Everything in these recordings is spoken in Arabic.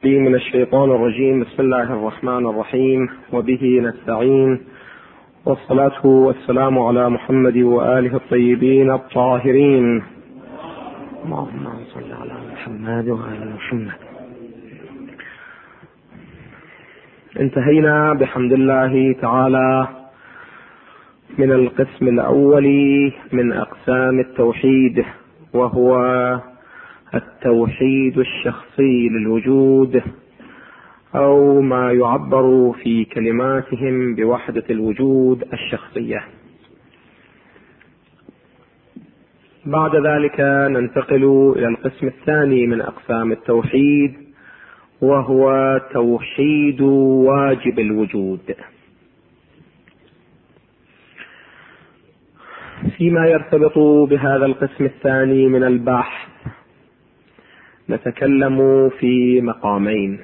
من الشيطان الرجيم. بسم الله الرحمن الرحيم، وبه نستعين، والصلاة والسلام على محمد وآله الطيبين الطاهرين. اللهم صل على محمد وآل محمد. انتهينا بحمد الله تعالى من القسم الأول من أقسام التوحيد، وهو التوحيد الشخصي للوجود، أو ما يعبر في كلماتهم بوحدة الوجود الشخصية. بعد ذلك ننتقل إلى القسم الثاني من أقسام التوحيد، وهو توحيد واجب الوجود. فيما يرتبط بهذا القسم الثاني من البحث نتكلم في مقامين.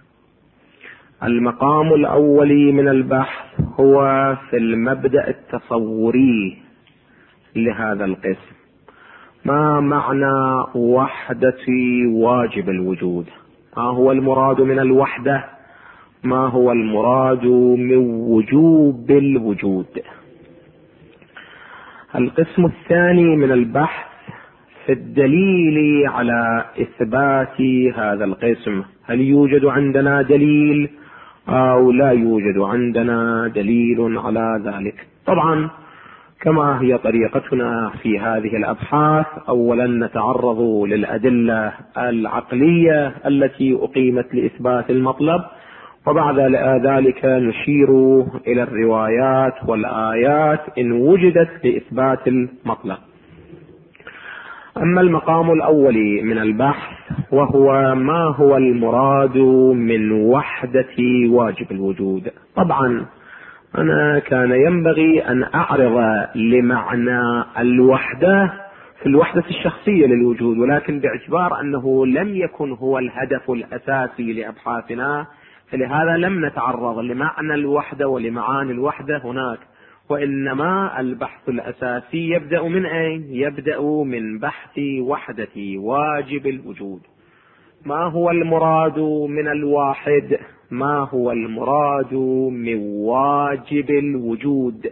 المقام الأول من البحث هو في المبدأ التصوري لهذا القسم. ما معنى وحدة واجب الوجود؟ ما هو المراد من الوحدة؟ ما هو المراد من وجوب الوجود؟ القسم الثاني من البحث في الدليل على إثبات هذا القسم. هل يوجد عندنا دليل أو لا يوجد عندنا دليل على ذلك؟ طبعا كما هي طريقتنا في هذه الأبحاث، أولا نتعرض للأدلة العقلية التي أقيمت لإثبات المطلب، وبعد ذلك نشير إلى الروايات والآيات إن وجدت لإثبات المطلب. أما المقام الأول من البحث وهو ما هو المراد من وحدة واجب الوجود. طبعا أنا كان ينبغي أن أعرض لمعنى الوحدة في الوحدة الشخصية للوجود، ولكن باعتبار أنه لم يكن هو الهدف الأساسي لأبحاثنا، فلهذا لم نتعرض لمعنى الوحدة ولمعاني الوحدة هناك، وإنما البحث الأساسي يبدأ من أين؟ يبدأ من بحث وحدة واجب الوجود. ما هو المراد من الواحد؟ ما هو المراد من واجب الوجود؟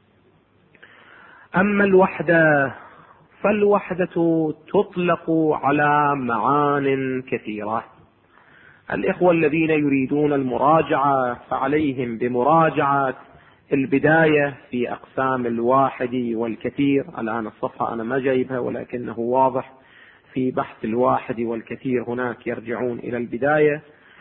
أما الوحدة فالوحدة تطلق على معان كثيرة. الإخوة الذين يريدون المراجعة فعليهم بمراجعة البداية في أقسام الواحد والكثير. الآن الصفحة أنا ما جايبها ولكنه واضح في بحث الواحد والكثير. هناك يرجعون إلى البداية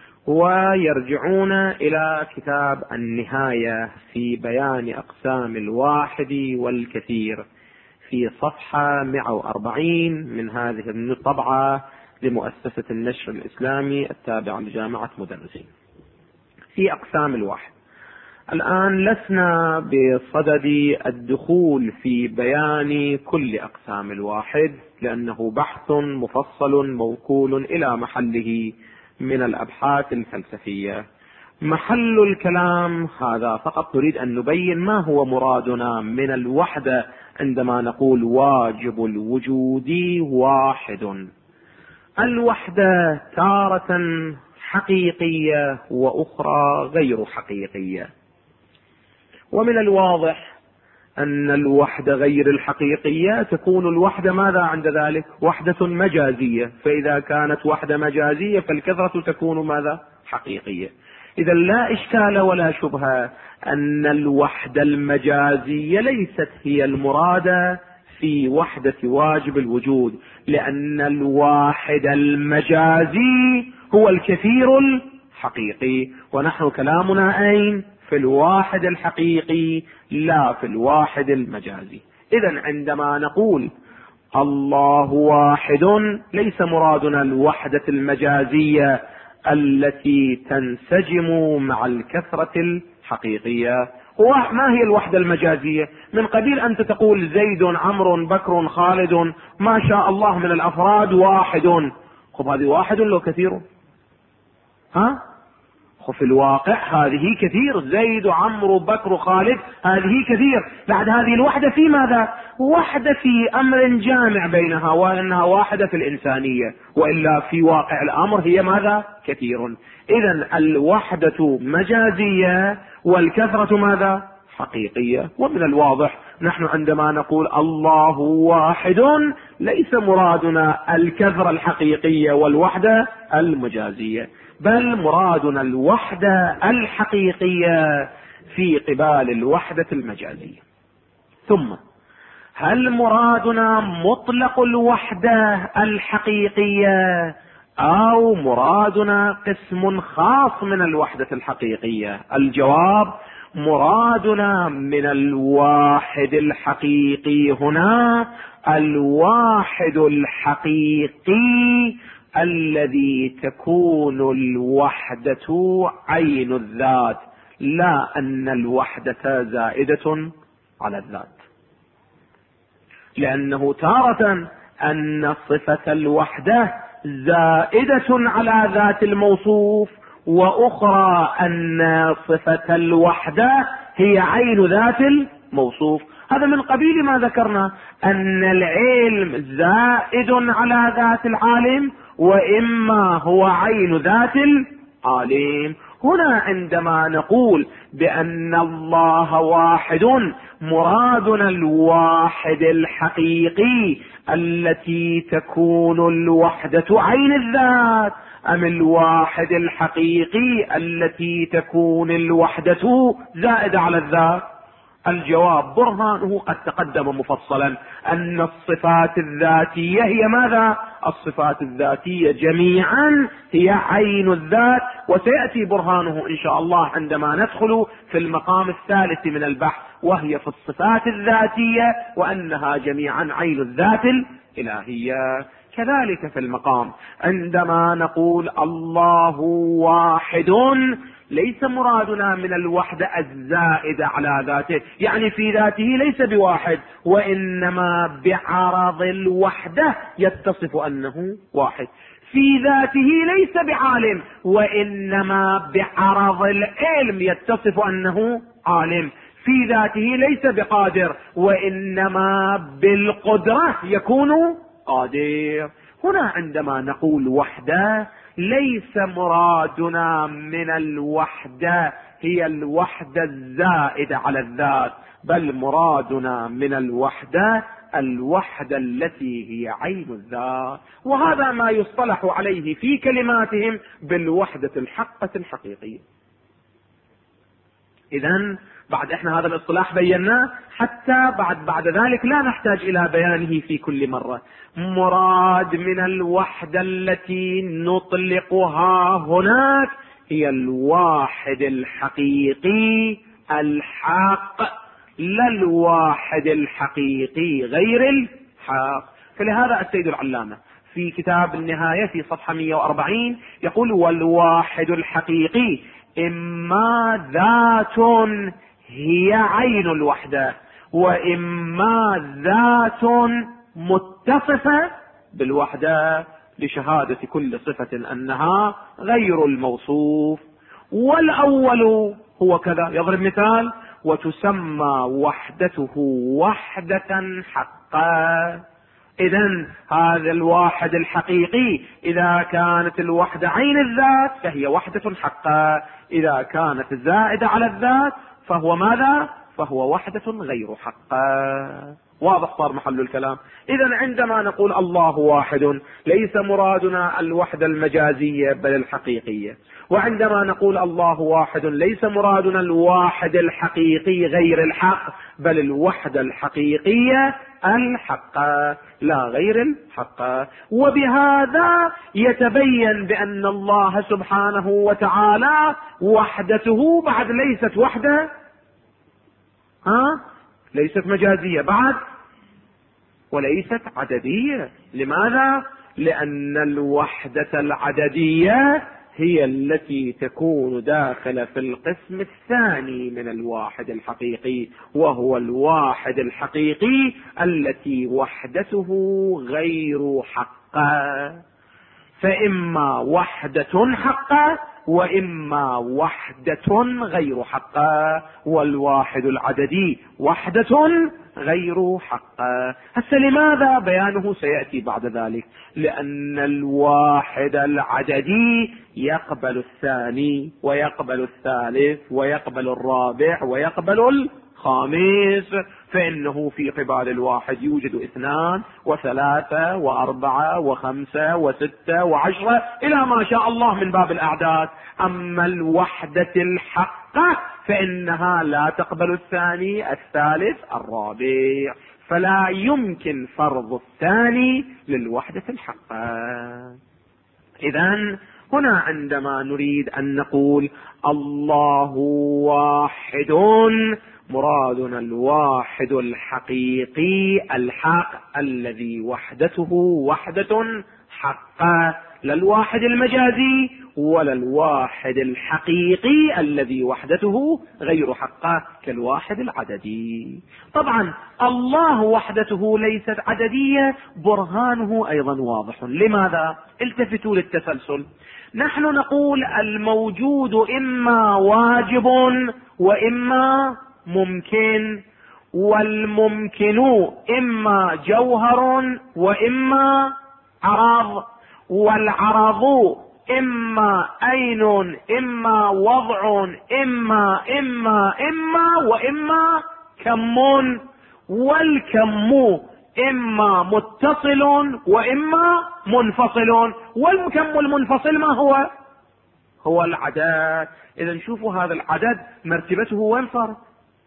ويرجعون إلى كتاب النهاية في بيان أقسام الواحد والكثير في صفحة 140 من هذه الطبعة لمؤسسة النشر الإسلامي التابعة لجامعة مدرسين في أقسام الواحد. الآن لسنا بصدد الدخول في بيان كل أقسام الواحد، لأنه بحث مفصل موكول إلى محله من الأبحاث الفلسفية. محل الكلام هذا فقط نريد أن نبين ما هو مرادنا من الوحدة عندما نقول واجب الوجود واحد. الوحدة تارة حقيقية وأخرى غير حقيقية، ومن الواضح أن الوحدة غير الحقيقية تكون الوحدة ماذا عند ذلك؟ وحدة مجازية. فإذا كانت وحدة مجازية فالكثرة تكون ماذا؟ حقيقية. إذا لا إشكال ولا شبهة أن الوحدة المجازية ليست هي المرادة في وحدة واجب الوجود، لأن الواحد المجازي هو الكثير الحقيقي، ونحن كلامنا أين؟ في الواحد الحقيقي لا في الواحد المجازي. إذن عندما نقول الله واحد ليس مرادنا الوحدة المجازية التي تنسجم مع الكثرة الحقيقية. ما هي الوحدة المجازية؟ من قبيل أنت تقول زيد عمرو بكر خالد ما شاء الله من الأفراد واحد. خب هذه واحد لو كثير؟ في الواقع هذه كثير، زيد وعمرو وبكر وخالد هذه كثير. بعد هذه الوحدة في ماذا؟ وحدة في أمر جامع بينها، وأنها واحدة في الإنسانية، وإلا في واقع الأمر هي ماذا؟ كثير. إذن الوحدة مجازية والكثرة ماذا؟ حقيقية. ومن الواضح نحن عندما نقول الله واحد ليس مرادنا الكثرة الحقيقية والوحدة المجازية، بل مرادنا الوحدة الحقيقية في قبال الوحدة المجازية. ثم هل مرادنا مطلق الوحدة الحقيقية أو مرادنا قسم خاص من الوحدة الحقيقية؟ الجواب: مرادنا من الواحد الحقيقي هنا الواحد الحقيقي الذي تكون الوحدة عين الذات، لا أن الوحدة زائدة على الذات. لأنه تارة أن صفة الوحدة زائدة على ذات الموصوف، وأخرى أن صفة الوحدة هي عين ذات الموصوف. هذا من قبيل ما ذكرنا أن العلم زائد على ذات العالم، وإما هو عين ذات العالم. هنا عندما نقول بأن الله واحد مرادنا الواحد الحقيقي التي تكون الوحدة عين الذات، أم الواحد الحقيقي التي تكون الوحدة زائدة على الذات؟ الجواب: برهانه قد تقدم مفصلا أن الصفات الذاتية هي ماذا؟ الصفات الذاتية جميعا هي عين الذات، وسيأتي برهانه إن شاء الله عندما ندخل في المقام الثالث من البحث، وهي في الصفات الذاتية وأنها جميعا عين الذات الإلهية. كذلك في المقام عندما نقول الله واحد ليس مرادنا من الوحدة الزائدة على ذاته، يعني في ذاته ليس بواحد، وإنما بعرض الوحدة يتصف أنه واحد. في ذاته ليس بعالم، وإنما بعرض العلم يتصف أنه عالم. في ذاته ليس بقادر، وإنما بالقدرة يكون قادر. هنا عندما نقول وحدة ليس مرادنا من الوحدة هي الوحدة الزائدة على الذات، بل مرادنا من الوحدة الوحدة التي هي عين الذات. وهذا ما يصطلح عليه في كلماتهم بالوحدة الحقة الحقيقية. إذن بعد احنا هذا الاصطلاح بيناه، حتى بعد ذلك لا نحتاج الى بيانه في كل مرة. مراد من الوحدة التي نطلقها هناك هي الواحد الحقيقي الحق، لا الواحد الحقيقي غير الحق. فلهذا السيد العلامة في كتاب النهاية في صفحة 140 يقول: والواحد الحقيقي إما ذات هي عين الوحدة، وإما ذات متصفة بالوحدة لشهادة كل صفة أنها غير الموصوف. والأول هو كذا، يضرب مثال: وتسمى وحدته وحدة حقا. إذن هذا الواحد الحقيقي إذا كانت الوحدة عين الذات فهي وحدة حقا، إذا كانت زائدة على الذات فهو ماذا؟ فهو وحدة غير حقا. واضح صار محل الكلام. إذن عندما نقول الله واحد ليس مرادنا الوحدة المجازية بل الحقيقية، وعندما نقول الله واحد ليس مرادنا الواحد الحقيقي غير الحق بل الوحدة الحقيقية الحقة لا غير الحقة. وبهذا يتبين بأن الله سبحانه وتعالى وحدته بعد ليست وحدة ليست مجازية بعد، وليست عددية. لماذا؟ لأن الوحدة العددية هي التي تكون داخلة في القسم الثاني من الواحد الحقيقي، وهو الواحد الحقيقي التي وحدته غير حقة. فإما وحدة حقة وإما وحدة غير حقة، والواحد العددي وحدة غير حقة. هسه لماذا؟ بيانه سيأتي بعد ذلك. لأن الواحد العددي يقبل الثاني ويقبل الثالث ويقبل الرابع ويقبل الخامس، فإنه في قبال الواحد يوجد 2 و3 و4 و5 و6 و10 إلى ما شاء الله من باب الأعداد. أما الوحدة الحقة فإنها لا تقبل الثاني الثالث الرابع، فلا يمكن فرض الثاني للوحدة الحقة. إذن هنا عندما نريد أن نقول الله واحد، مرادنا الواحد الحقيقي الحق الذي وحدته وحدة حقة، لا الواحد المجازي ولا الواحد الحقيقي الذي وحدته غير حقة كالواحد العددي. طبعا الله وحدته ليست عددية، برهانه أيضا واضح. لماذا؟ التفتوا للتسلسل. نحن نقول الموجود إما واجب وإما ممكن، والممكن إما جوهر وإما عرض، والعرض إما عين إما وضع إما وإما كم، والكم إما متصل وإما منفصل، والكم المنفصل ما هو؟ هو العدد. إذا شوفوا هذا العدد مرتبته وين صارت؟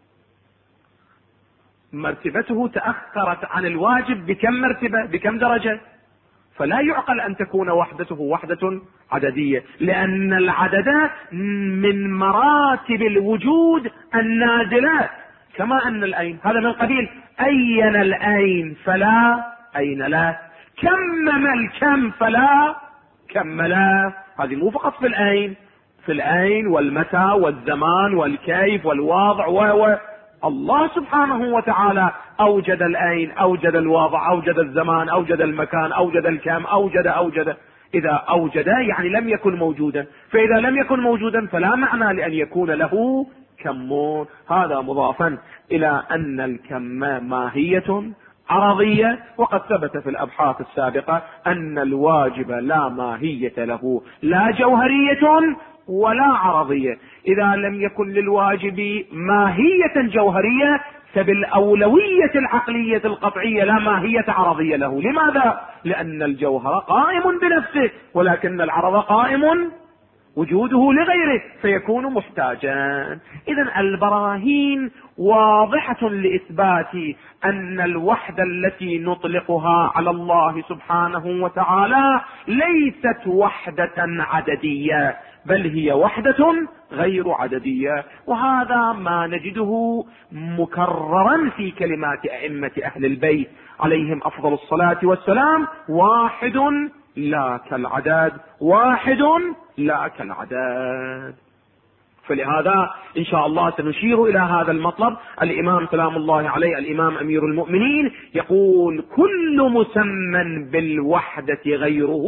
مرتبته تأخرت عن الواجب بكم مرتبة، بكم درجة؟ فلا يعقل أن تكون وحدته وحدة عددية، لأن العدد من مراتب الوجود النازلات، كما أن الأين هذا من قبيل أين الأين فلا أين لا، كمم الكم فلا كم لا. هذه مو فقط في الأين، في الأين والمتى والزمان والكيف والواضع الله سبحانه وتعالى أوجد الأين، أوجد الواضع، أوجد الزمان، أوجد المكان، أوجد الكم، أوجد. إذا أوجد يعني لم يكن موجودا، فإذا لم يكن موجودا فلا معنى لأن يكون له كمون. هذا مضافا إلى أن الكم ماهية عرضية، وقد ثبت في الأبحاث السابقة أن الواجب لا ماهية له، لا جوهرية ولا عرضية. إذا لم يكن للواجب ماهية جوهرية فبالأولوية العقلية القطعية لا ماهية عرضية له. لماذا؟ لأن الجوهر قائم بنفسه، ولكن العرض قائم وجوده لغيره فيكون محتاجا. إذن البراهين واضحة لإثبات أن الوحدة التي نطلقها على الله سبحانه وتعالى ليست وحدة عددية، بل هي وحدة غير عددية. وهذا ما نجده مكررا في كلمات أئمة أهل البيت عليهم أفضل الصلاة والسلام: واحد لا كالعدد، واحد لا كالعدد. فلهذا إن شاء الله سنشير إلى هذا المطلب. الإمام سلام الله عليه، الإمام أمير المؤمنين، يقول: كل مسمى بالوحدة غيره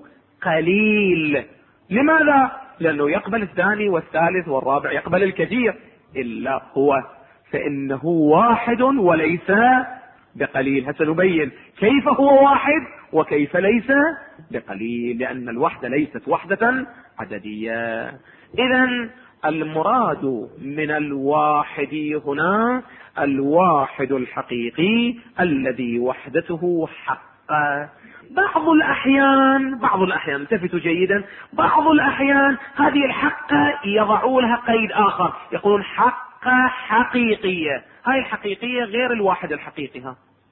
قليل. لماذا؟ لأنه يقبل الثاني والثالث والرابع، يقبل الكثير، إلا هو فإنه واحد وليس بقليل. هسنبين كيف هو واحد وكيف ليس بقليل، لأن الوحدة ليست وحدة عددية. إذن المراد من الواحد هنا الواحد الحقيقي الذي وحدته حقا. بعض الأحيان التفتوا جيدا، بعض الأحيان هذه الحقة يضعوا لها قيد آخر، يقولون حقة حقيقية. هاي الحقيقية غير الواحد الحقيقي.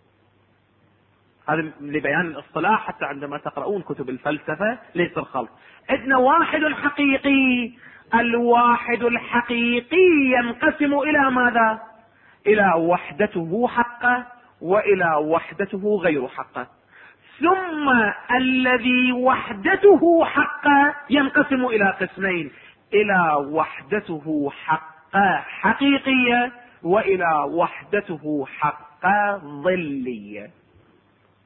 هذا لبيان الاصطلاح، حتى عندما تقرؤون كتب الفلسفة ليس الخلط. عندنا واحد حقيقي، الواحد الحقيقي ينقسم إلى ماذا؟ إلى وحدته حقة وإلى وحدته غير حقة. ثم الذي وحدته حقة ينقسم إلى قسمين: إلى وحدته حقة حقيقية وإلى وحدته حقة ظلية.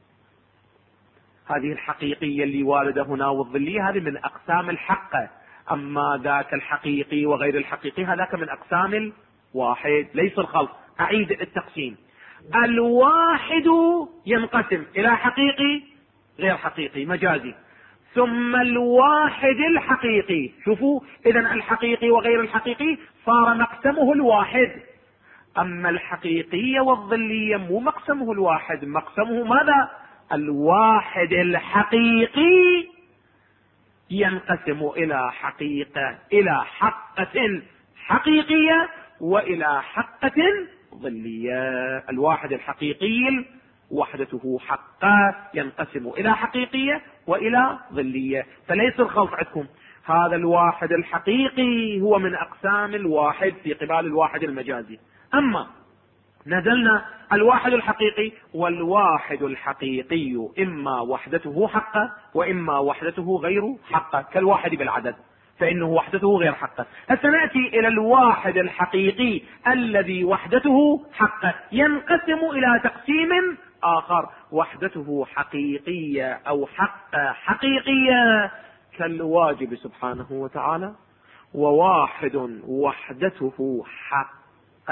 هذه الحقيقية اللي واردة هنا والظلية هذه من أقسام الحقة. أما ذاك الحقيقي وغير الحقيقي هذاك من أقسام الواحد، ليس الخلط. أعيد التقسيم. الواحد ينقسم إلى حقيقي غير حقيقي مجازي، ثم الواحد الحقيقي. شوفوا إذا الحقيقي وغير الحقيقي صار مقسمه الواحد، أما الحقيقية والظلية مو مقسمه الواحد، مقسمه ماذا؟ الواحد الحقيقي ينقسم إلى حقيقة، إلى حقة حقيقية وإلى حقة ظلية. الواحد الحقيقي وحدته حقة ينقسم إلى حقيقية وإلى ظلية، فليس الخلط عندكم. هذا الواحد الحقيقي هو من أقسام الواحد في قبال الواحد المجازي. أما نزلنا الواحد الحقيقي، والواحد الحقيقي إما وحدته حقة وإما وحدته غير حقة، كالواحد بالعدد فإنه وحدته غير حقة. سنأتي إلى الواحد الحقيقي الذي وحدته حقة، ينقسم إلى تقسيم آخر، وحدته حقيقية أو حقة حقيقية كالواجب سبحانه وتعالى، وواحد وحدته حقة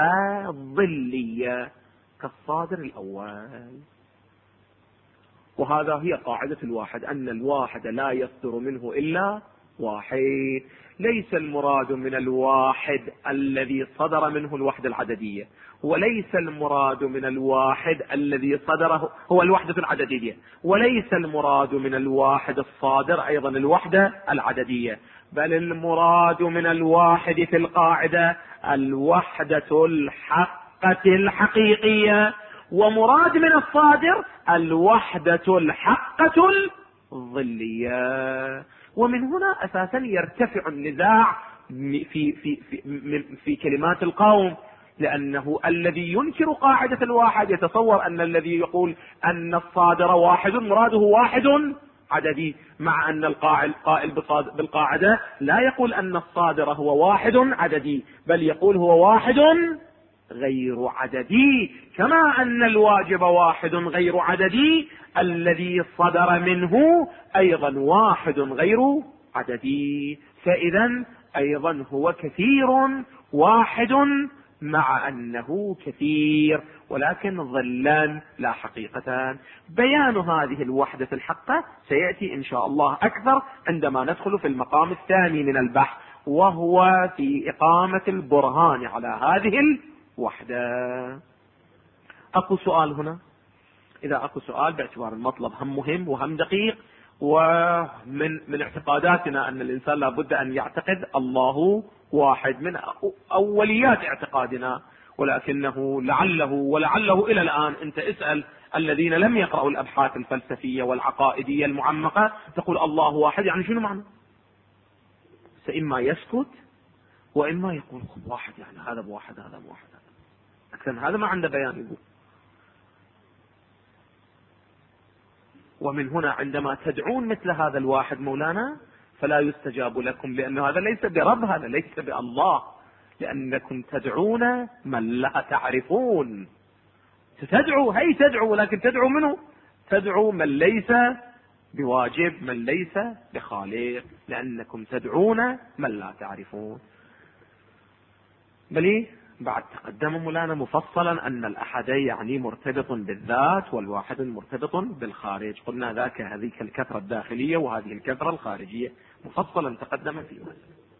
ظلية كالصادر الأول. وهذا هي قاعدة الواحد، أن الواحد لا يصدر منه إلا واحد. ليس المراد من الواحد الذي صدر منه الوحدة العددية، وليس المراد من الواحد الذي صدره هو الوحدة العددية، وليس المراد من الواحد الصادر أيضا الوحدة العددية، بل المراد من الواحد في القاعدة الوحدة الحقة الحقيقية، ومراد من الصادر الوحدة الحقة الظلية. ومن هنا أساسا يرتفع النزاع في كلمات القوم، لأنه الذي ينكر قاعدة الواحد يتصور أن الذي يقول أن الصادر واحد مراده واحد عددي، مع أن القائل بالقاعدة لا يقول أن الصادر هو واحد عددي، بل يقول هو واحد غير عددي، كما أن الواجب واحد غير عددي، الذي صدر منه أيضا واحد غير عددي. فإذا أيضا هو كثير واحد مع أنه كثير، ولكن ظلان لا حقيقتان. بيان هذه الوحدة الحقة سيأتي إن شاء الله أكثر عندما ندخل في المقام الثاني من البحث، وهو في إقامة البرهان على هذه الوحدة. أكو سؤال هنا؟ إذا أكو سؤال باعتبار المطلب هم مهم وهم دقيق، ومن اعتقاداتنا أن الإنسان لابد أن يعتقد الله واحد، من أوليات اعتقادنا، ولكنه ولعله إلى الآن أنت اسأل الذين لم يقرأوا الأبحاث الفلسفية والعقائدية المعمقة، تقول الله واحد يعني شنو معنى؟ فإما يسكت وإما يقول واحد يعني هذا بواحد هذا بواحد، أكثر هذا ما عنده بيان يقول. ومن هنا عندما تدعون مثل هذا الواحد مولانا فلا يستجاب لكم، لأن هذا ليس برب، هذا ليس بالله، لأنكم تدعون من لا تعرفون. تدعو ولكن تدعو منه؟ تدعو من ليس بواجب، من ليس بخالق، لأنكم تدعون من لا تعرفون. بل بعد تقدم مولانا مفصلا أن الأحد يعني مرتبط بالذات والواحد مرتبط بالخارج، قلنا ذاك هذه الكثرة الداخلية وهذه الكثرة الخارجية، مفصلا تقدم فيها.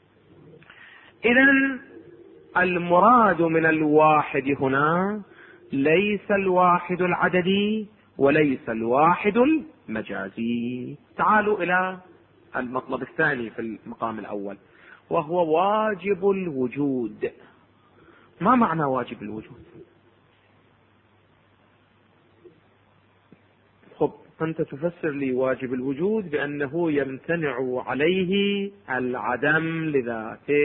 إذن المراد من الواحد هنا ليس الواحد العددي وليس الواحد المجازي. تعالوا إلى المطلب الثاني في المقام الأول، وهو واجب الوجود. ما معنى واجب الوجود؟ خب أنت تفسر لي واجب الوجود بأنه يمتنع عليه العدم لذاته.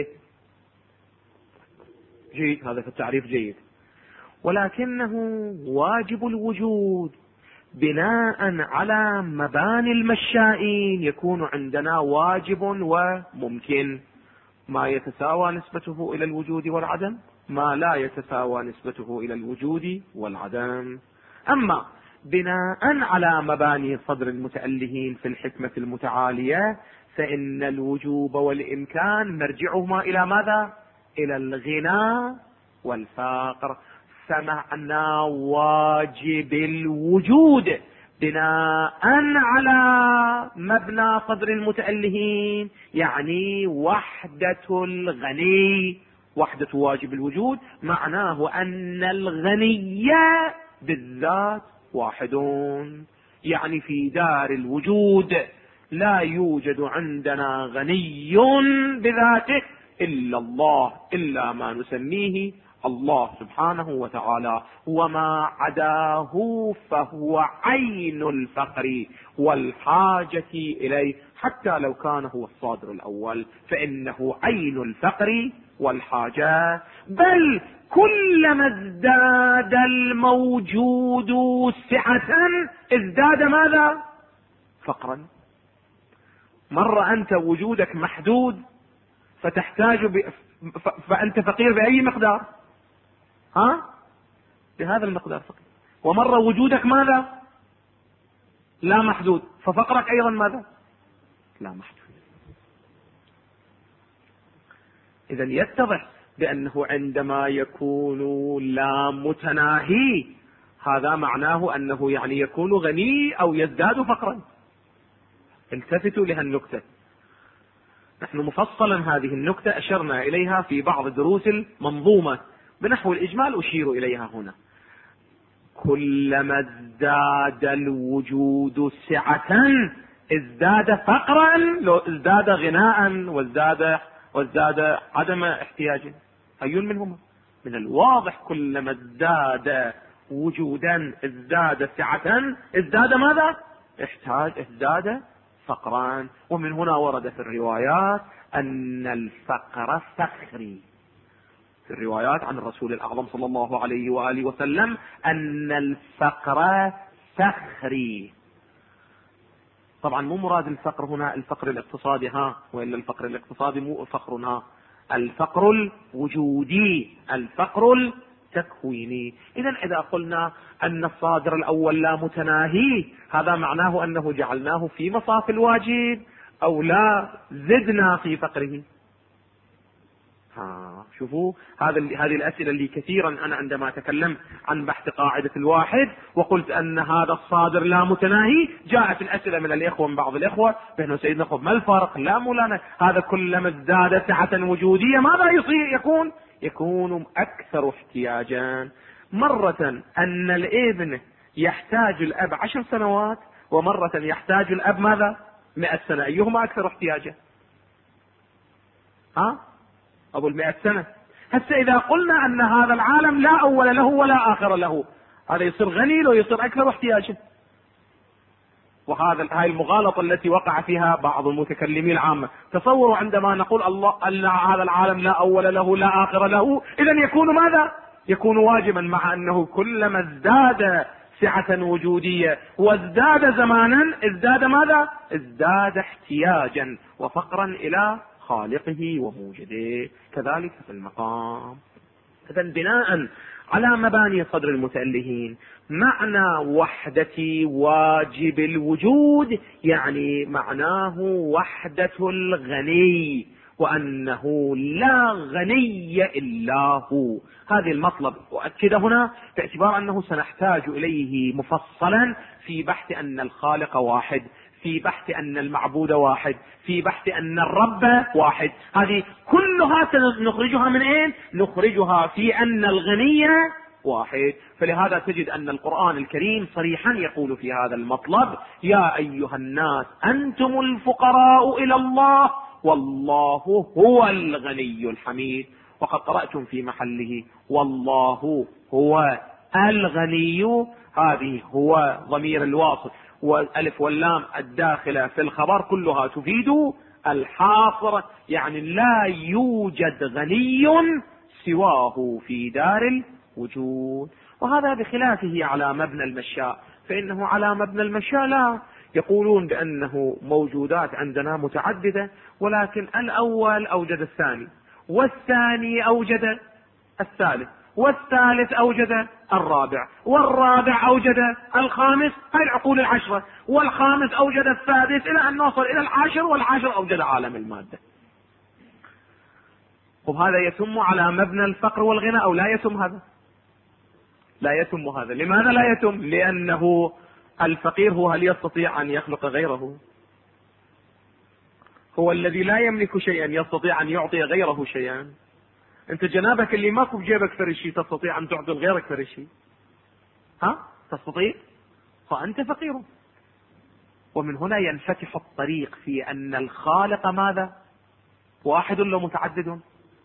جيد، هذا في التعريف جيد، ولكنه واجب الوجود بناء على مباني المشائين يكون عندنا واجب وممكن، ما يتساوى نسبته إلى الوجود والعدم، ما لا يتساوى نسبته إلى الوجود والعدم. أما بناء على مباني صدر المتألهين في الحكمة المتعالية، فإن الوجوب والإمكان مرجعهما إلى ماذا؟ إلى الغنى والفقر. فمعنى واجب الوجود بناء على مبنى صدر المتألهين يعني وحدة الغني، وحدة واجب الوجود معناه أن الغني بالذات واحدون. يعني في دار الوجود لا يوجد عندنا غني بذاته إلا الله، إلا ما نسميه الله سبحانه وتعالى، وما عداه فهو عين الفقر والحاجة إليه. حتى لو كان هو الصادر الأول فإنه عين الفقر والحاجة. بل كلما ازداد الموجود سعة ازداد ماذا؟ فقرا. مرة أنت وجودك محدود فتحتاج فأنت فقير بأي مقدار؟ بهذا المقدار فقط. ومرة وجودك ماذا؟ لا محدود، ففقرك أيضا ماذا؟ لا محدود. إذا يتضح بأنه عندما يكون لا متناهي هذا معناه أنه يعني يكون غني أو يزداد فقرا. التفتوا لها النكتة، نحن مفصلا هذه النكتة أشرنا إليها في بعض دروس المنظومة، بنحو الإجمال أشير إليها هنا. كلما ازداد الوجود سعة ازداد فقرا، لو ازداد غناء وازداد عدم احتياج، أي منهما؟ من الواضح كلما ازداد وجودا ازداد سعة ازداد ماذا؟ ازداد فقرا. ومن هنا ورد في الروايات أن الفقر فخري، في الروايات عن الرسول الأعظم صلى الله عليه وآله وسلم أن الفقر فخري. طبعا مو مراد الفقر هنا الفقر الاقتصادي وإلا الفقر الاقتصادي مو فقرنا، الفقر الوجودي، الفقر التكويني. إذا قلنا أن الصادر الأول لا متناهي هذا معناه أنه جعلناه في مصاف الواجب أو لا زدنا في فقره؟ شوفوا هذه الأسئلة اللي كثيرا أنا عندما أتكلم عن بحث قاعدة الواحد وقلت أن هذا الصادر لا متناهي، جاءت الأسئلة من الإخوة، من بعض الإخوة، بأنه سيدنا خب ما الفرق؟ لا مولانا، هذا كلما ازداد سعة وجودية ماذا يكون أكثر احتياجا. مرة أن الابن يحتاج الأب 10 سنوات، ومرة يحتاج الأب ماذا؟ 100 سنة، أيهما أكثر احتياجا؟ أبو 100 سنة. هسه إذا قلنا أن هذا العالم لا أول له ولا آخر له، هذا يصير غني لو يصير أكثر احتياجا. هاي المغالطة التي وقع فيها بعض المتكلمين العامة. تصوروا عندما نقول أن هذا العالم لا أول له لا آخر له، إذا يكون ماذا؟ يكون واجبا، مع أنه كلما ازداد سعة وجودية وازداد زمانا ازداد ماذا؟ ازداد احتياجا وفقرا إلى خالقه وموجده. كذلك في المقام. إذا بناء على مباني صدر المتألهين معنى وحدة واجب الوجود يعني معناه وحدة الغني، وأنه لا غني إلا هو. هذه المطلب أؤكد هنا باعتبار أنه سنحتاج إليه مفصلا في بحث أن الخالق واحد، في بحث أن المعبود واحد، في بحث أن الرب واحد. هذه كلها نخرجها من أين؟ نخرجها في أن الغني واحد. فلهذا تجد أن القرآن الكريم صريحا يقول في هذا المطلب: يا أيها الناس أنتم الفقراء إلى الله والله هو الغني الحميد. وقد قرأتم في محله والله هو الغني، هذه هو ضمير الواصف، والألف واللام الداخلة في الخبر كلها تفيد الحاصر، يعني لا يوجد غني سواه في دار الوجود. وهذا بخلافه على مبنى المشاء، فإنه على مبنى المشاء لا، يقولون بأنه موجودات عندنا متعددة، ولكن الأول أوجد الثاني والثاني أوجد الثالث والثالث أوجد الرابع، والرابع أوجد الخامس، هاي العقول العشرة، والخامس أوجد السادس، إلى أن نوصل إلى العاشر، والعاشر أوجد عالم المادة. وهذا يتم على مبنى الفقر والغنى أو لا يتم هذا؟ لا يتم هذا. لماذا لا يتم؟ لأنه الفقير هو هل يستطيع أن يخلق غيره؟ هو الذي لا يملك شيئا يستطيع أن يعطي غيره شيئا. أنت جنابك اللي ماكو بجيبك فرشي تستطيع أن تعطي غيرك فرشي؟ ها؟ تستطيع؟ فأنت فقير. ومن هنا ينفتح الطريق في أن الخالق ماذا؟ واحد لو متعدد؟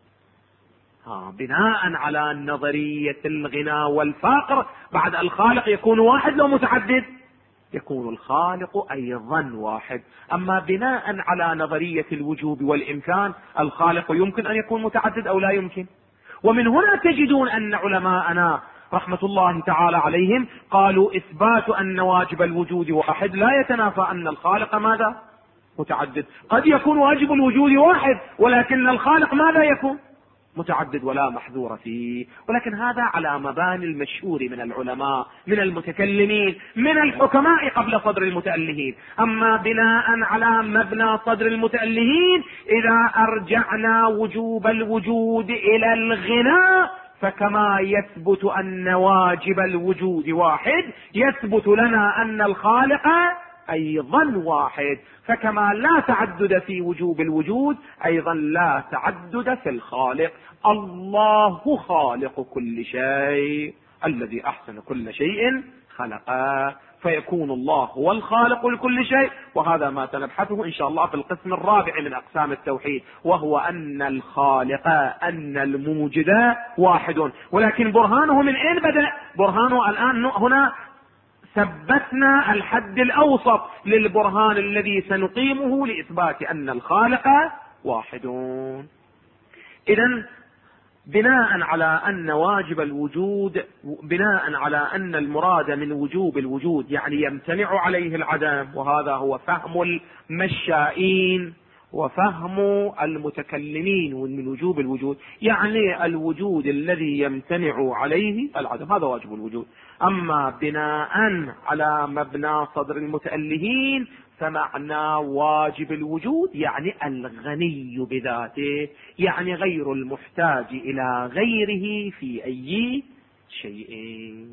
بناء على نظرية الغنى والفقر بعد الخالق يكون واحد لو متعدد؟ يكون الخالق أيضا واحد. أما بناء على نظرية الوجوب والإمكان الخالق يمكن أن يكون متعدد أو لا يمكن. ومن هنا تجدون أن علماءنا رحمة الله تعالى عليهم قالوا إثبات أن واجب الوجود واحد لا يتنافى أن الخالق ماذا؟ متعدد. قد يكون واجب الوجود واحد ولكن الخالق ماذا يكون؟ متعدد ولا محذور فيه. ولكن هذا على مباني المشهور من العلماء، من المتكلمين، من الحكماء قبل صدر المتألهين. أما بناء على مبنى صدر المتألهين إذا أرجعنا وجوب الوجود إلى الغنى فكما يثبت أن واجب الوجود واحد يثبت لنا أن الخالق أيضا واحد. فكما لا تعدد في وجوب الوجود أيضا لا تعدد في الخالق. الله خالق كل شيء الذي أحسن كل شيء خلقه، فيكون الله هو الخالق لكل شيء. وهذا ما سنبحثه إن شاء الله في القسم الرابع من أقسام التوحيد، وهو أن الخالق أن الموجد واحد. ولكن برهانه من أين بدأ؟ برهانه الآن هنا ثبتنا الحد الأوسط للبرهان الذي سنقيمه لإثبات أن الخالق واحد. إذن بناء على أن واجب الوجود، بناء على أن المراد من وجوب الوجود يعني يمتنع عليه العدم، وهذا هو فهم المشائين وفهم المتكلمين من وجوب الوجود، يعني الوجود الذي يمتنع عليه العدم، هذا واجب الوجود. أما بناء على مبنى صدر المتألهين فمعنى واجب الوجود يعني الغني بذاته، يعني غير المحتاج إلى غيره في أي شيء.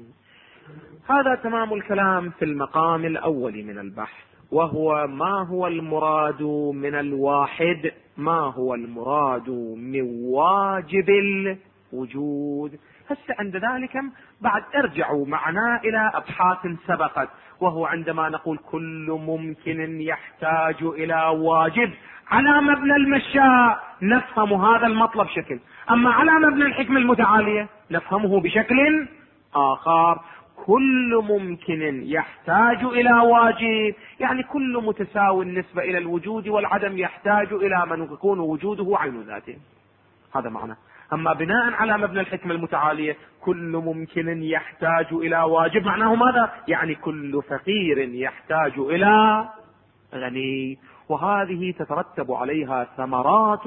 هذا تمام الكلام في المقام الأول من البحث، وهو ما هو المراد من الواحد، ما هو المراد من واجب الوجود. هسه عند ذلك بعد ارجعوا معنا إلى أبحاث سبقت، وهو عندما نقول كل ممكن يحتاج إلى واجب على مبنى المشاء نفهم هذا المطلب شكل، أما على مبنى الحكمة المتعالية نفهمه بشكل آخر. كل ممكن يحتاج إلى واجب يعني كل متساوي النسبة إلى الوجود والعدم يحتاج إلى من يكون وجوده عين ذاته، هذا معنى. أما بناء على مبنى الحكمة المتعالية كل ممكن يحتاج إلى واجب معناه ماذا؟ يعني كل فقير يحتاج إلى غني. وهذه تترتب عليها ثمرات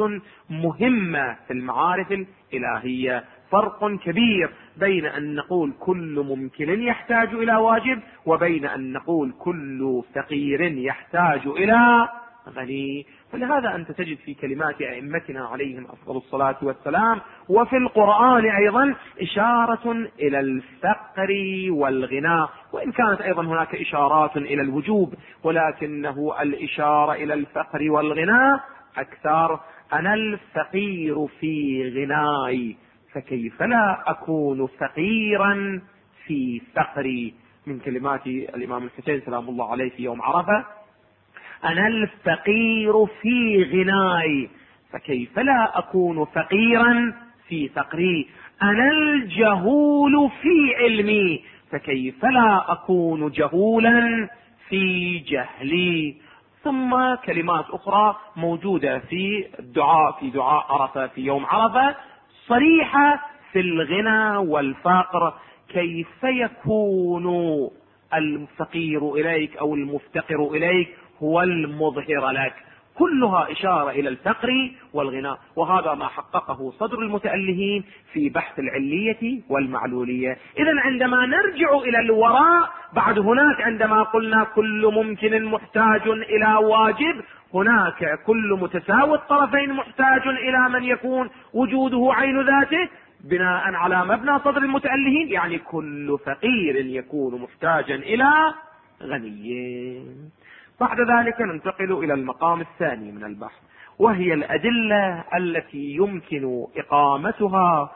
مهمة في المعارف الإلهية. فرق كبير بين أن نقول كل ممكن يحتاج إلى واجب وبين أن نقول كل فقير يحتاج إلى غني. فلهذا أنت تجد في كلمات أئمتنا عليهم أفضل الصلاة والسلام وفي القرآن أيضا إشارة إلى الفقر والغنى، وإن كانت أيضا هناك إشارات إلى الوجوب، ولكنه الإشارة إلى الفقر والغنى أكثر. أنا الفقير في غناي فكيف لا أكون فقيرا في فقري، من كلمات الإمام الحسين سلام الله عليه في يوم عرفة: أنا الفقير في غناي فكيف لا أكون فقيرا في فقري، أنا الجهول في علمي فكيف لا أكون جهولا في جهلي. ثم كلمات أخرى موجودة في الدعاء، في دعاء عرفة في يوم عرفة صريحة في الغنى والفقر: كيف يكون الفقير إليك أو المفتقر إليك هو المظهر لك، كلها إشارة إلى الفقر والغنى، وهذا ما حققه صدر المتألهين في بحث العلية والمعلولية. إذن عندما نرجع إلى الوراء بعد هناك، عندما قلنا كل ممكن محتاج إلى واجب، هناك كل متساوي الطرفين محتاج إلى من يكون وجوده عين ذاته بناء على مبنى صدر المتألهين، يعني كل فقير يكون محتاجا إلى غني. بعد ذلك ننتقل إلى المقام الثاني من البحث، وهي الأدلة التي يمكن إقامتها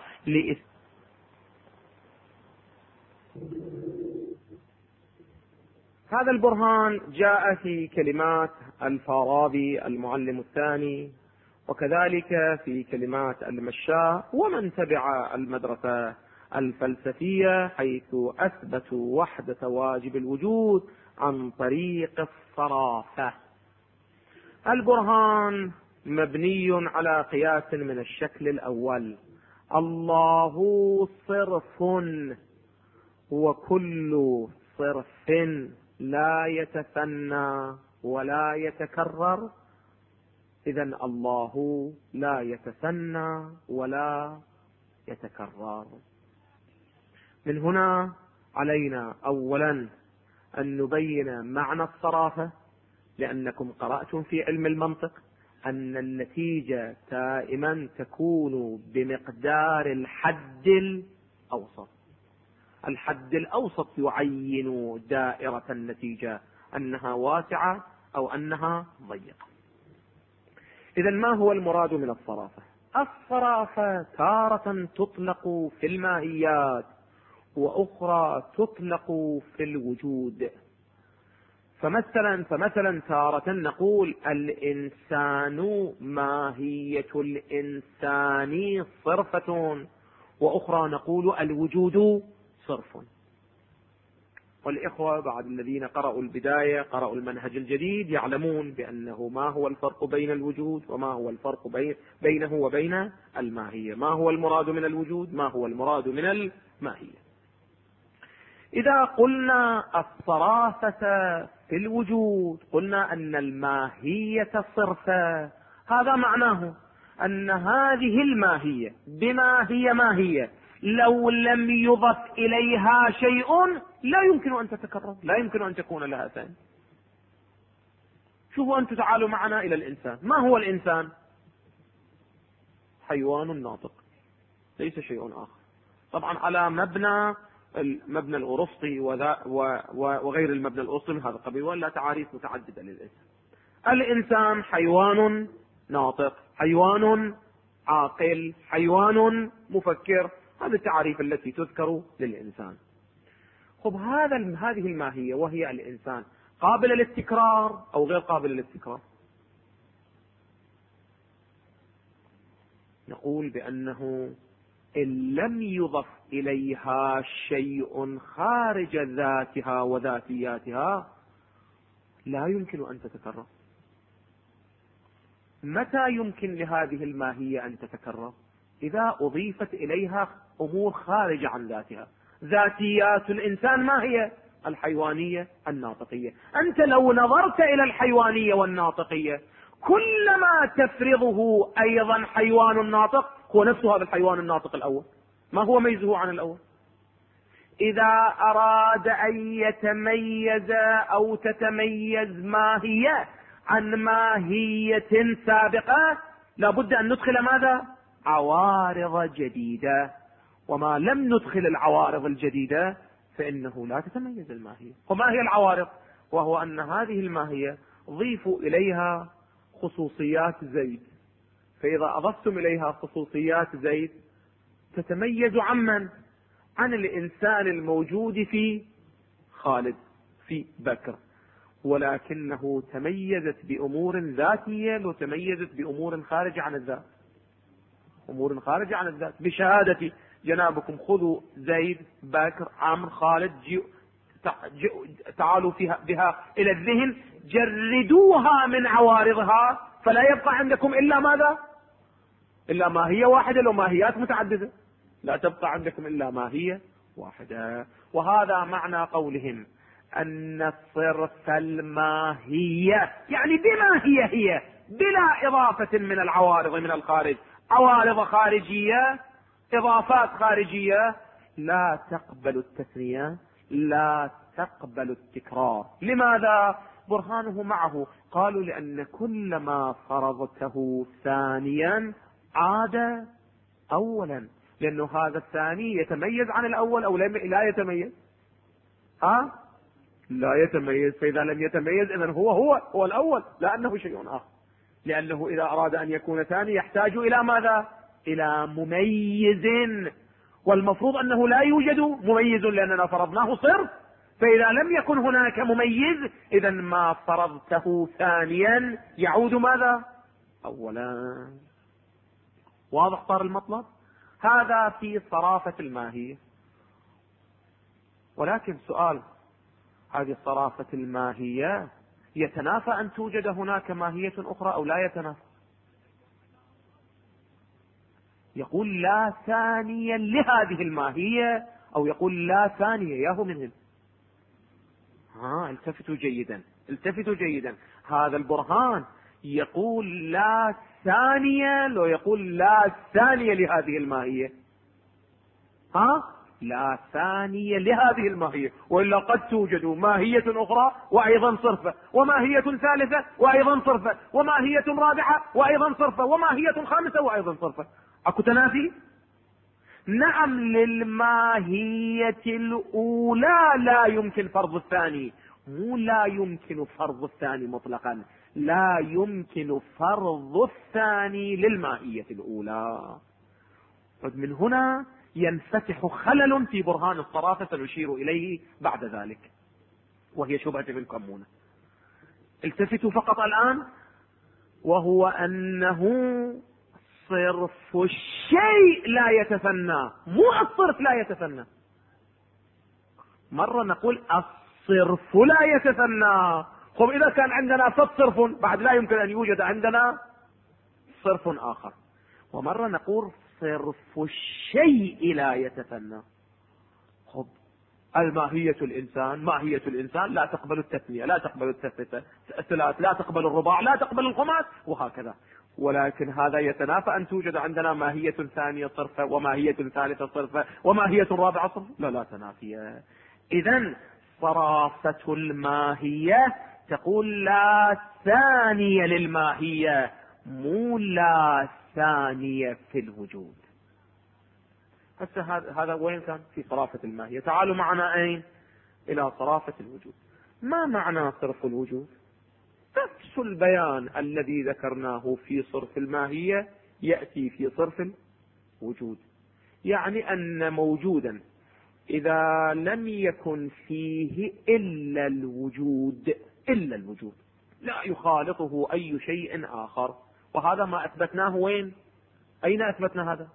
هذا البرهان جاء في كلمات الفارابي المعلم الثاني، وكذلك في كلمات المشاء ومن تبع المدرسة الفلسفية، حيث أثبتوا وحدة واجب الوجود عن طريق الصرافة. البرهان مبني على قياس من الشكل الأول: الله صرف، وكل صرف لا يتثنى ولا يتكرر، إذن الله لا يتثنى ولا يتكرر. من هنا علينا أولا أن نبين معنى الصرافة، لأنكم قرأتم في علم المنطق أن النتيجة دائما تكون بمقدار الحد الأوسط. الحد الأوسط يعين دائرة النتيجة، أنها واسعة أو أنها ضيقة. إذن ما هو المراد من الصرافة؟ الصرافة تارة تطلق في الماهيات، وأخرى تطلق في الوجود. فمثلا تارة نقول الإنسان، ماهية الإنسان صرفة، وأخرى نقول الوجود صرف. والإخوة بعد الذين قرأوا البداية، قرأوا المنهج الجديد، يعلمون بأنه ما هو الفرق بين الوجود وما هو الفرق بينه وبين الماهية، ما هو المراد من الوجود، ما هو المراد من الماهية. إذا قلنا الصرافة في الوجود، قلنا أن الماهية صرفة، هذا معناه أن هذه الماهية بما هي ماهية لو لم يضف إليها شيء لا يمكن أن تتكرر، لا يمكن أن تكون لها ثاني. شوفوا أنتم، تعالوا معنا إلى الإنسان. ما هو الإنسان؟ حيوان ناطق، ليس شيء آخر. طبعا على المبنى الأرسطي وغير المبنى الأرسطي من هذا القبيل، ولا تعاريف متعددة للإنسان. الإنسان حيوان ناطق، حيوان عاقل، حيوان مفكر، هذه التعاريف التي تذكر للإنسان. خب هذه الماهية وهي الإنسان قابل للتكرار أو غير قابل للتكرار؟ نقول بأنه إن لم يضف إليها شيء خارج ذاتها وذاتياتها لا يمكن أن تتكرر. متى يمكن لهذه الماهية أن تتكرر؟ إذا أضيفت إليها أمور خارجة عن ذاتها. ذاتيات الإنسان ما هي؟ الحيوانية الناطقية. أنت لو نظرت إلى الحيوانية والناطقية، كلما تفرضه أيضا حيوان ناطق هو نفس هذا الحيوان الناطق الأول. ما هو ميزه عن الأول؟ إذا أراد أن يتميز أو تتميز ماهية عن ماهية سابقة لابد أن ندخل ماذا؟ عوارض جديدة. وما لم ندخل العوارض الجديدة فإنه لا تتميز الماهية. وما هي العوارض؟ وهو أن هذه الماهية ضيفوا إليها خصوصيات زيد، فإذا أضفتم إليها خصوصيات زيد تتميز عمن؟ عن الإنسان الموجود في خالد، في بكر، ولكنه تميزت بأمور ذاتية وتميزت بأمور خارجة عن الذات. أمور خارجة عن الذات بشهادة جنابكم، خذوا زيد، بكر، عمرو، خالد، تعالوا بها إلى الذهن، جردوها من عوارضها، فلا يبقى عندكم إلا ماذا؟ إلا ماهية واحدة. لو ماهيات متعددة لا تبقى عندكم إلا ماهية واحدة. وهذا معنى قولهم أن صرف الماهية يعني بما هي بلا إضافة من العوارض من الخارج، عوارض خارجية، إضافات خارجية، لا تقبل التثنية، لا تقبل التكرار. لماذا؟ برهانه معه. قالوا لأن كل ما فرضته ثانيا عاد أولا، لأنه هذا الثاني يتميز عن الأول أو لا يتميز؟ لا يتميز. فإذا لم يتميز إذن هو الأول، لا أنه شيء آخر، لأنه إذا أراد أن يكون ثاني يحتاج إلى ماذا؟ إلى مميز، والمفروض أنه لا يوجد مميز لأننا فرضناه صرف. فإذا لم يكن هناك مميز إذن ما فرضته ثانيا يعود ماذا؟ أولا. واضح صار المطلب؟ هذا في صرافة الماهية. ولكن سؤال، هذه الصرافة الماهية يتنافى أن توجد هناك ماهية أخرى أو لا يتنافى؟ يقول لا ثانيا لهذه الماهية أو يقول لا ثانية، ياهو منهم. التفتوا جيدا. هذا البرهان يقول لا ثانية، لو يقول لا ثانية لهذه الماهية، لا ثانية لهذه الماهية، وإلا قد توجد ماهية أخرى وأيضا صرفة، وماهية ثالثة وأيضا صرفة، وماهية رابعة وأيضا صرفة، وماهية خامسة وأيضا صرفة. أكو تنافي؟ نعم، للماهية الأولى لا يمكن فرض الثاني، مو لا يمكن فرض الثاني مطلقا، لا يمكن فرض الثاني للماهية الأولى. من هنا ينفتح خلل في برهان الصرافة سنشير إليه بعد ذلك، وهي شبهة ابن كمونة. التفتوا فقط الآن، وهو أنه صرف الشيء لا يتثنى، مو الصرف لا يتثنى. مرة نقول الصرف لا يتثنى، طب إذا كان عندنا صرف بعد لا يمكن أن يوجد عندنا صرف آخر. ومرة نقول صرف الشيء لا يتثنى. خب الماهية الإنسان لا تقبل التثنية، لا تقبل الثلاث، لا تقبل الرباع، لا تقبل الخماس، وهكذا. ولكن هذا يتنافى أن توجد عندنا ماهية ثانية صرفة، وماهية ثالثة صرفة، وماهية رابعة صرفة. لا تنافية. إذن صرافة الماهية تقول لا ثانية للماهية، مو لا ثانية في الوجود. هذا وين كان؟ في صرافة الماهية. تعالوا معنا أين؟ إلى صرافة الوجود. ما معنى صرف الوجود؟ نفس البيان الذي ذكرناه في صرف الماهية يأتي في صرف الوجود. يعني أن موجودا إذا لم يكن فيه إلا الوجود لا يخالطه أي شيء آخر، وهذا ما أثبتناه وين؟ أين أثبتنا هذا؟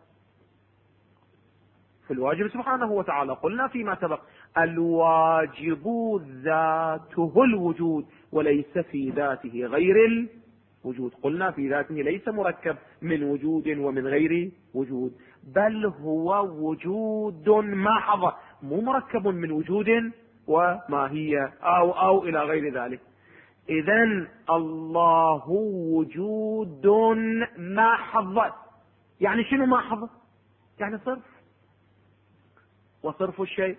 في الواجب سبحانه وتعالى. قلنا فيما سبق الواجب ذاته الوجود وليس في ذاته غير الوجود. قلنا في ذاته ليس مركب من وجود ومن غير وجود، بل هو وجود محض، مو مركب من وجود وماهية أو إلى غير ذلك. إذن الله وجود محض. يعني شنو محض؟ يعني صرف. وصرف الشيء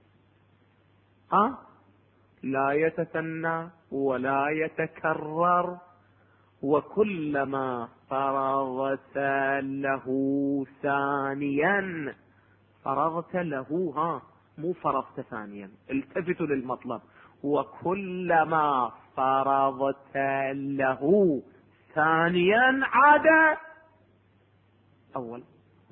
لا يتثنى ولا يتكرر، وكلما فرضت له ثانيا فرضت له مو فرضت ثانيا، التفتوا للمطلب. وكلما فرضت له ثانيا عاد أول.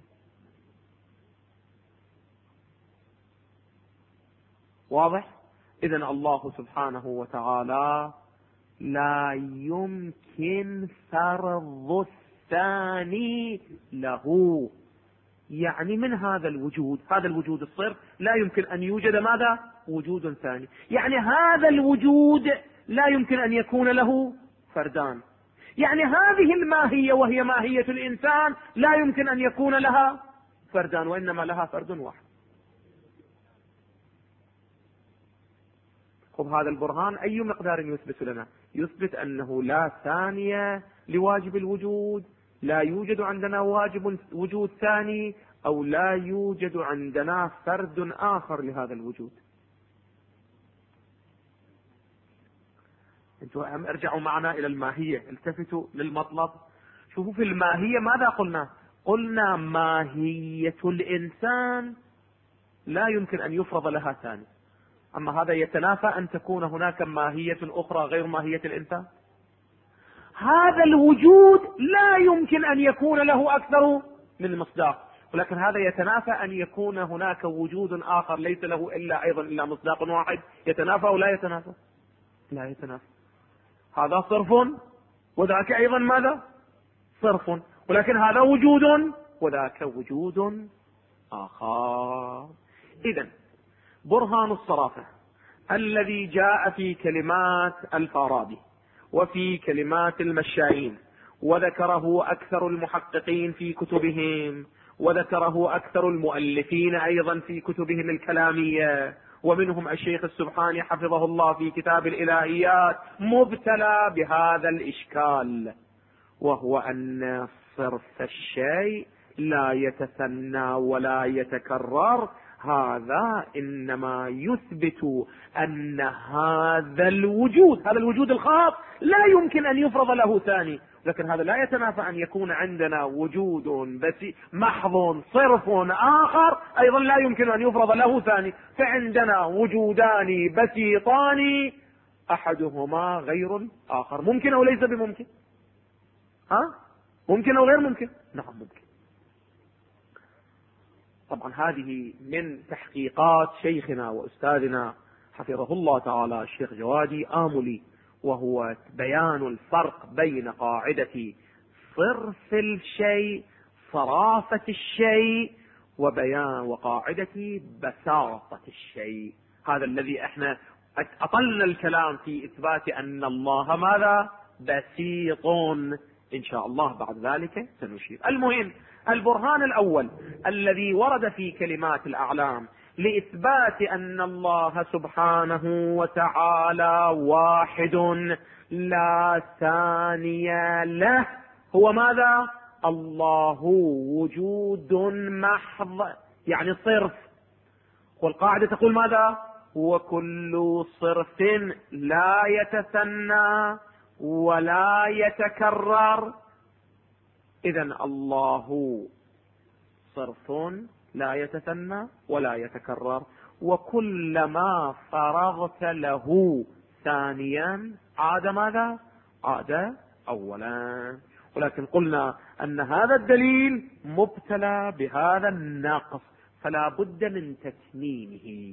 واضح؟ إذن الله سبحانه وتعالى لا يمكن فرض الثاني له. يعني من هذا الوجود الصرف لا يمكن أن يوجد ماذا؟ وجود ثاني. يعني هذا الوجود لا يمكن أن يكون له فردان. يعني هذه الماهية وهي ماهية الإنسان لا يمكن أن يكون لها فردان، وإنما لها فرد واحد. طب هذا البرهان أي مقدار يثبت لنا؟ يثبت أنه لا ثانية لواجب الوجود، لا يوجد عندنا واجب وجود ثاني، أو لا يوجد عندنا فرد آخر لهذا الوجود. انتم ارجعوا معنا إلى الماهية، التفتوا للمطلب. شوفوا في الماهية ماذا قلنا؟ قلنا ماهية الإنسان لا يمكن أن يفرض لها ثاني. أما هذا يتنافى أن تكون هناك ماهية أخرى غير ماهية الإنسان. هذا الوجود لا يمكن أن يكون له أكثر من مصداق، ولكن هذا يتنافى أن يكون هناك وجود آخر ليس له إلا مصداق واحد. يتنافى أو لا يتنافى؟ لا يتنافى. هذا صرف وذاك أيضا ماذا؟ صرف، ولكن هذا وجود وذاك وجود آخر. إذن برهان الصرافة الذي جاء في كلمات الفارابي وفي كلمات المشائين، وذكره أكثر المحققين في كتبهم، وذكره أكثر المؤلفين أيضا في كتبهم الكلامية، ومنهم الشيخ السبحاني حفظه الله في كتاب الإلهيات، مبتلى بهذا الإشكال، وهو أن صرف الشيء لا يتثنى ولا يتكرر. هذا إنما يثبت أن هذا الوجود الخاص لا يمكن أن يفرض له ثاني، لكن هذا لا يتنافى أن يكون عندنا وجود بس محض صرف آخر أيضا لا يمكن أن يفرض له ثاني. فعندنا وجودان بسيطان أحدهما غير الآخر. ممكن أو ليس بممكن؟ ممكن أو غير ممكن؟ نعم ممكن. طبعا هذه من تحقيقات شيخنا وأستاذنا حفظه الله تعالى الشيخ جوادي آملي، وهو بيان الفرق بين قاعدة صرف الشيء، صرافة الشيء، وقاعدة بساطة الشيء. هذا الذي احنا أطلنا الكلام في إثبات أن الله ماذا؟ بسيط. إن شاء الله بعد ذلك سنشير. المهم البرهان الأول الذي ورد في كلمات الأعلام لإثبات أن الله سبحانه وتعالى واحد لا ثاني له هو ماذا؟ الله وجود محض، يعني صرف. والقاعدة تقول ماذا؟ وكل صرف لا يتثنى ولا يتكرر. إذن الله صرف لا يتثنى ولا يتكرر، وكلما فرغت له ثانيا عاد ماذا؟ عاد أولا. ولكن قلنا أن هذا الدليل مبتلى بهذا النقص، فلا بد من تتميمه.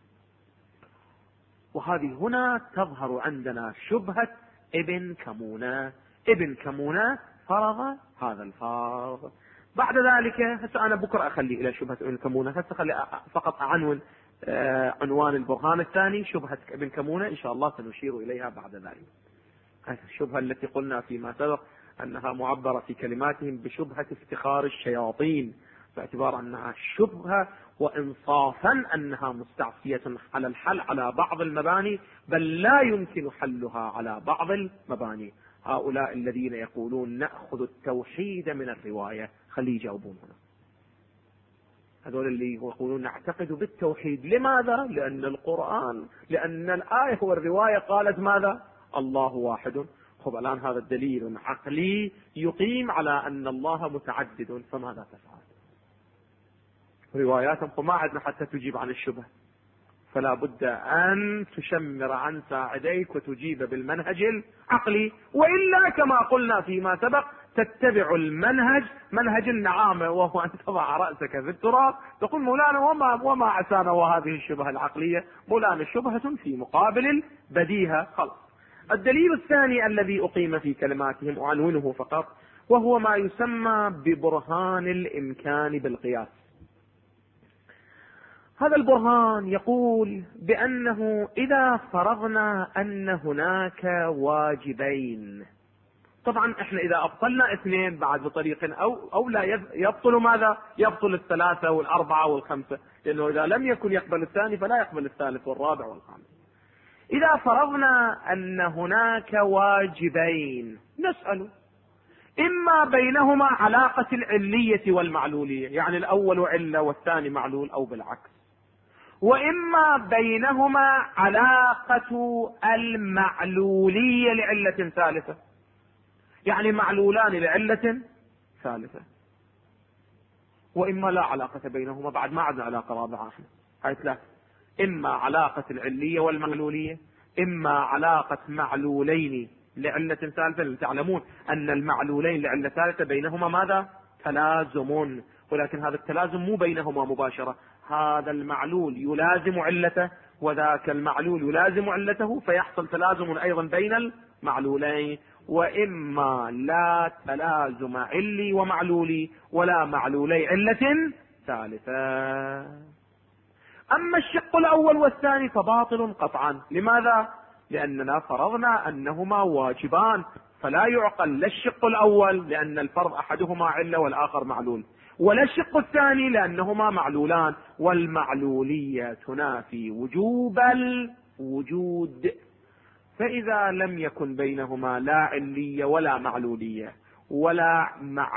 وهذه هنا تظهر عندنا شبهة ابن كمونة. ابن كمونة فرض هذا الفرض. بعد ذلك هسه أنا بكرة أخلي إلى شبهة ابن كمونة، هسه أخلي فقط عنوان عنوان البرهان الثاني شبهة ابن كمونة، إن شاء الله سنشير إليها بعد ذلك. هذه الشبهة التي قلنا فيما سبق أنها معبرة في كلماتهم بشبهة افتخار الشياطين، باعتبار أنها شبهة وإنصافا أنها مستعصية على الحل على بعض المباني، بل لا يمكن حلها على بعض المباني. هؤلاء الذين يقولون نأخذ التوحيد من الرواية، خلي يجاوبون هنا. هذول اللي يقولون نعتقد بالتوحيد، لماذا؟ لأن القرآن، لأن الآية والرواية قالت ماذا؟ الله واحد. خب الآن هذا الدليل عقلي يقيم على أن الله متعدد، فماذا تفعل؟ رواياتهم ما عندنا حتى تجيب عن الشبه، فلا بد أن تشمر عن ساعديك وتجيب بالمنهج العقلي، وإلا كما قلنا فيما سبق تتبع المنهج منهج النعامة، وهو أن تضع رأسك في التراب تقول مولانا وما عسانا وهذه الشبهة العقلية، مولانا شبهة في مقابل البديهة. خلاص. الدليل الثاني الذي أقيم في كلماتهم أعنونه فقط، وهو ما يسمى ببرهان الإمكان بالقياس. هذا البرهان يقول بأنه إذا فرضنا أن هناك واجبين، طبعا احنا إذا أبطلنا اثنين بعد بطريق أو لا يبطل ماذا؟ يبطل الثلاثة والأربعة والخمسة، لأنه إذا لم يكن يقبل الثاني فلا يقبل الثالث والرابع والخامس. إذا فرضنا أن هناك واجبين نسأل إما بينهما علاقة العلية والمعلولية، يعني الأول علة والثاني معلول أو بالعكس، وإما بينهما علاقة المعلولية لعلة ثالثة، يعني معلولان لعلة ثالثة، وإما لا علاقة بينهما، بعد ما عندنا علاقة رابعة احنا هاي ثلاثة، إما علاقة العلية والمعلولية، إما علاقة معلولين لعلة ثالثة. تعلمون أن المعلولين لعلة ثالثة بينهما ماذا؟ تلازم، ولكن هذا التلازم مو بينهما مباشرة، هذا المعلول يلازم علته وذاك المعلول يلازم علته، فيحصل تلازم أيضا بين المعلولين. وإما لا تلازم علي ومعلولي ولا معلولي علة ثالثة. أما الشق الأول والثاني فباطل قطعا. لماذا؟ لأننا فرضنا أنهما واجبان، فلا يعقل لا الشق الأول لأن الفرض أحدهما علة والآخر معلول، ولا الشق الثاني لأنهما معلولان، والمعلولية تنافي وجوب الوجود. فإذا لم يكن بينهما لا علية ولا معلولية ولا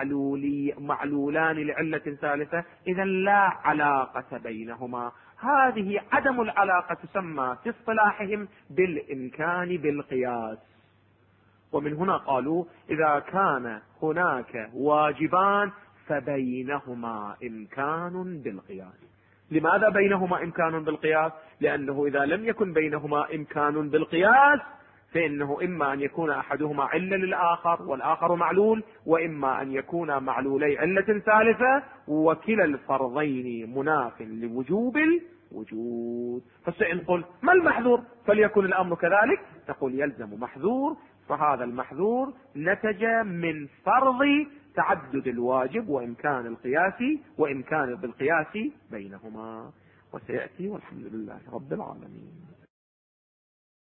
معلولان لعلة ثالثة، إذا لا علاقة بينهما. هذه عدم العلاقة تسمى في اصطلاحهم بالإمكان بالقياس. ومن هنا قالوا إذا كان هناك واجبان فبينهما إمكان بالقياس. لماذا بينهما إمكان بالقياس؟ لأنه إذا لم يكن بينهما إمكان بالقياس فإنه إما أن يكون أحدهما علة للآخر والآخر معلول، وإما أن يكون معلولي علة ثالثة، وكلا الفرضين مناف لوجوب الوجود. فسئل قل ما المحذور؟ فليكن الأمر كذلك، تقول يلزم محذور، فهذا المحذور نتج من فرض تعدد الواجب وإمكان القياس وإمكان بالقياس بينهما، وسيأتي والحمد لله رب العالمين.